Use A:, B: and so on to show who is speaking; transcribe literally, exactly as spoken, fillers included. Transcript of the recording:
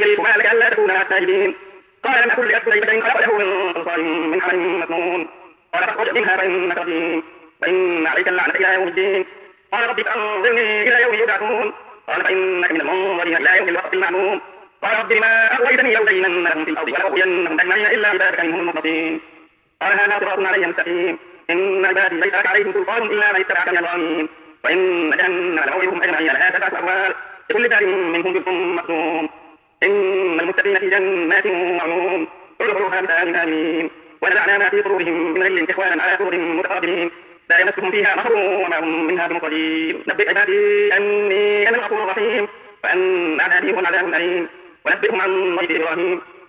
A: يدريك ما لك ألا تكون مع الساجدين قال لم أكن لأسجد لشيء خلقته من صلصال من حمأ مسنون قال فاخرج منها فإنك رجيم وإن عليك اللعنة إلى يوم الدين قال رب فأنظرني إلى يوم يبعثون قال فإنك من المنظرين إلى يوم الوقت المعلوم قال رب بما أغويتني لأزينن لهم في الأرض ولأغوينهم أجمعين إلا عبادك منهم المخلصين قال هذا صراط علي مستقيم إن عبادي ليس لك عليهم سلطان إلا من اتبعك من الغاوين وإن جهنم لموعدهم أجمعين لها سبعة أبواب لكل باب منهم جزء مقسوم إن المتقين في جنات وعيون ادخلوها بسلام آمنين ونزعنا ما في صدورهم من غل إخوانا على سرر متقابلين لا يمسهم فيها نصر وما هم منها بمخرجين نبئ عبادي أني أنا الغفور الرحيم وأن عذابي هو العذاب الأليم ونبئهم عن ضيف إبراهيم